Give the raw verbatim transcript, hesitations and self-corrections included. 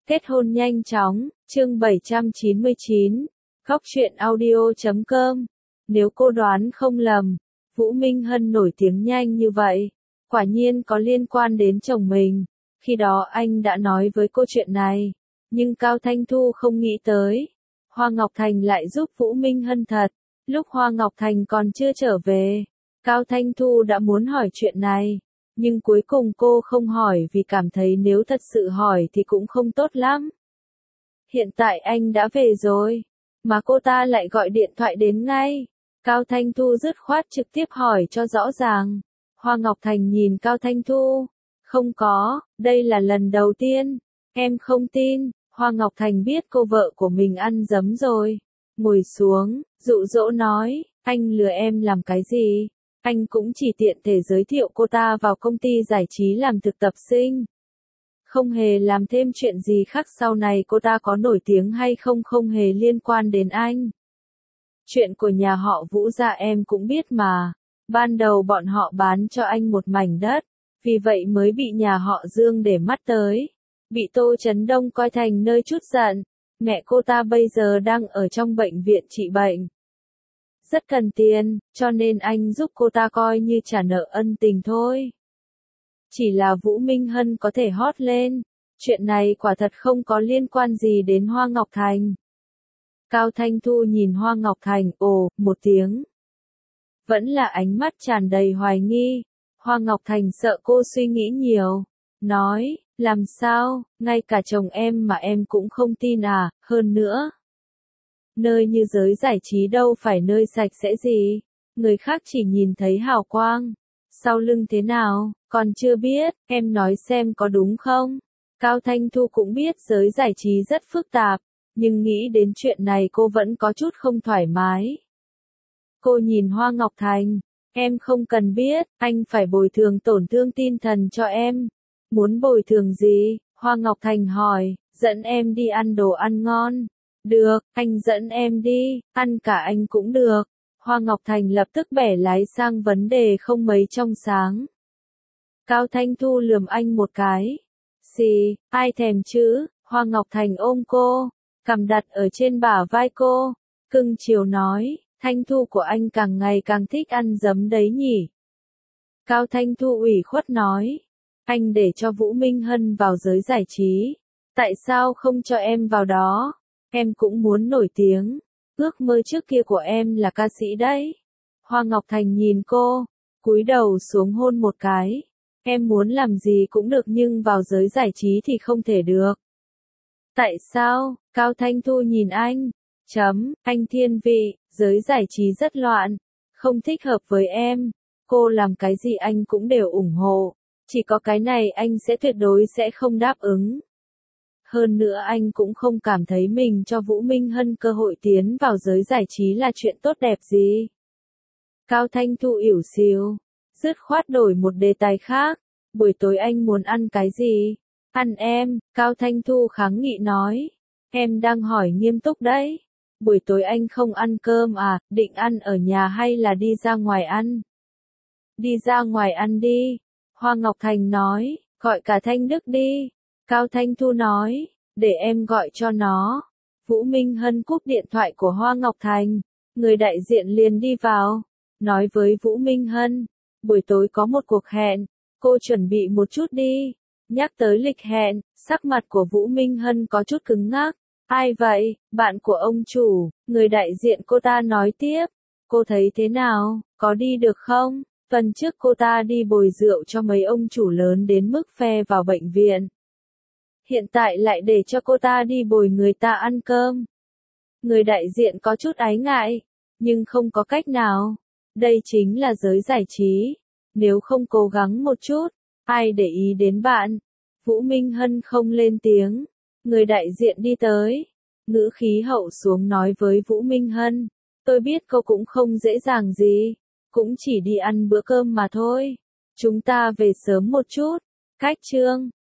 Kết hôn nhanh chóng, chương bảy trăm chín mươi chín, Góc truyện audio chấm com. Nếu cô đoán không lầm, Vũ Minh Hân nổi tiếng nhanh như vậy, quả nhiên có liên quan đến chồng mình. Khi đó anh đã nói với cô chuyện này, nhưng Cao Thanh Thu không nghĩ tới. Hoa Ngọc Thành lại giúp Vũ Minh Hân thật. Lúc Hoa Ngọc Thành còn chưa trở về, Cao Thanh Thu đã muốn hỏi chuyện này. Nhưng cuối cùng cô không hỏi vì cảm thấy nếu thật sự hỏi thì cũng không tốt lắm. Hiện tại anh đã về rồi, mà cô ta lại gọi điện thoại đến ngay. Cao Thanh Thu dứt khoát trực tiếp hỏi cho rõ ràng. Hoa Ngọc Thành nhìn Cao Thanh Thu. Không có, đây là lần đầu tiên. Em không tin. Hoa Ngọc Thành biết cô vợ của mình ăn dấm rồi. Ngồi xuống, dụ dỗ nói, anh lừa em làm cái gì? Anh cũng chỉ tiện thể giới thiệu cô ta vào công ty giải trí làm thực tập sinh. Không hề làm thêm chuyện gì khác, sau này cô ta có nổi tiếng hay không không hề liên quan đến anh. Chuyện của nhà họ Vũ gia em cũng biết mà. Ban đầu bọn họ bán cho anh một mảnh đất, vì vậy mới bị nhà họ Dương để mắt tới. Bị Tô Chấn Đông coi thành nơi trút giận. Mẹ cô ta bây giờ đang ở trong bệnh viện trị bệnh. Rất cần tiền, cho nên anh giúp cô ta coi như trả nợ ân tình thôi. Chỉ là Vũ Minh Hân có thể hot lên, chuyện này quả thật không có liên quan gì đến Hoa Ngọc Thành. Cao Thanh Thu nhìn Hoa Ngọc Thành, ồ, một tiếng. Vẫn là ánh mắt tràn đầy hoài nghi. Hoa Ngọc Thành sợ cô suy nghĩ nhiều. Nói, làm sao, ngay cả chồng em mà em cũng không tin à, hơn nữa. Nơi như giới giải trí đâu phải nơi sạch sẽ gì. Người khác chỉ nhìn thấy hào quang. Sau lưng thế nào, còn chưa biết, em nói xem có đúng không? Cao Thanh Thu cũng biết giới giải trí rất phức tạp, nhưng nghĩ đến chuyện này cô vẫn có chút không thoải mái. Cô nhìn Hoa Ngọc Thành, em không cần biết, anh phải bồi thường tổn thương tinh thần cho em. Muốn bồi thường gì? Hoa Ngọc Thành hỏi, dẫn em đi ăn đồ ăn ngon. Được, anh dẫn em đi, ăn cả anh cũng được. Hoa Ngọc Thành lập tức bẻ lái sang vấn đề không mấy trong sáng. Cao Thanh Thu lườm anh một cái. Xì, ai thèm chứ? Hoa Ngọc Thành ôm cô, cằm đặt ở trên bả vai cô, cưng chiều nói, Thanh Thu của anh càng ngày càng thích ăn dấm đấy nhỉ. Cao Thanh Thu ủy khuất nói, anh để cho Vũ Minh Hân vào giới giải trí, tại sao không cho em vào đó? Em cũng muốn nổi tiếng, ước mơ trước kia của em là ca sĩ đấy. Hoa Ngọc Thành nhìn cô, cúi đầu xuống hôn một cái. Em muốn làm gì cũng được nhưng vào giới giải trí thì không thể được. Tại sao? Cao Thanh Thu nhìn anh. Chấm, anh thiên vị, giới giải trí rất loạn, không thích hợp với em. Cô làm cái gì anh cũng đều ủng hộ. Chỉ có cái này anh sẽ tuyệt đối sẽ không đáp ứng. Hơn nữa anh cũng không cảm thấy mình cho Vũ Minh Hân cơ hội tiến vào giới giải trí là chuyện tốt đẹp gì. Cao Thanh Thu ỉu xìu, dứt khoát đổi một đề tài khác. Buổi tối anh muốn ăn cái gì? Ăn em, Cao Thanh Thu kháng nghị nói. Em đang hỏi nghiêm túc đấy. Buổi tối anh không ăn cơm à, định ăn ở nhà hay là đi ra ngoài ăn? Đi ra ngoài ăn đi. Hoa Ngọc Thành nói, gọi cả Thanh Đức đi. Cao Thanh Thu nói, để em gọi cho nó. Vũ Minh Hân cúp điện thoại của Hoa Ngọc Thành. Người đại diện liền đi vào, nói với Vũ Minh Hân, buổi tối có một cuộc hẹn, cô chuẩn bị một chút đi. Nhắc tới lịch hẹn, sắc mặt của Vũ Minh Hân có chút cứng ngắc. Ai vậy? Bạn của ông chủ, người đại diện cô ta nói tiếp. Cô thấy thế nào, có đi được không? Tuần trước cô ta đi bồi rượu cho mấy ông chủ lớn đến mức phe vào bệnh viện. Hiện tại lại để cho cô ta đi bồi người ta ăn cơm. Người đại diện có chút ái ngại, nhưng không có cách nào. Đây chính là giới giải trí. Nếu không cố gắng một chút, ai để ý đến bạn? Vũ Minh Hân không lên tiếng. Người đại diện đi tới, ngữ khí hậu xuống nói với Vũ Minh Hân. Tôi biết cô cũng không dễ dàng gì, cũng chỉ đi ăn bữa cơm mà thôi. Chúng ta về sớm một chút. Cách chương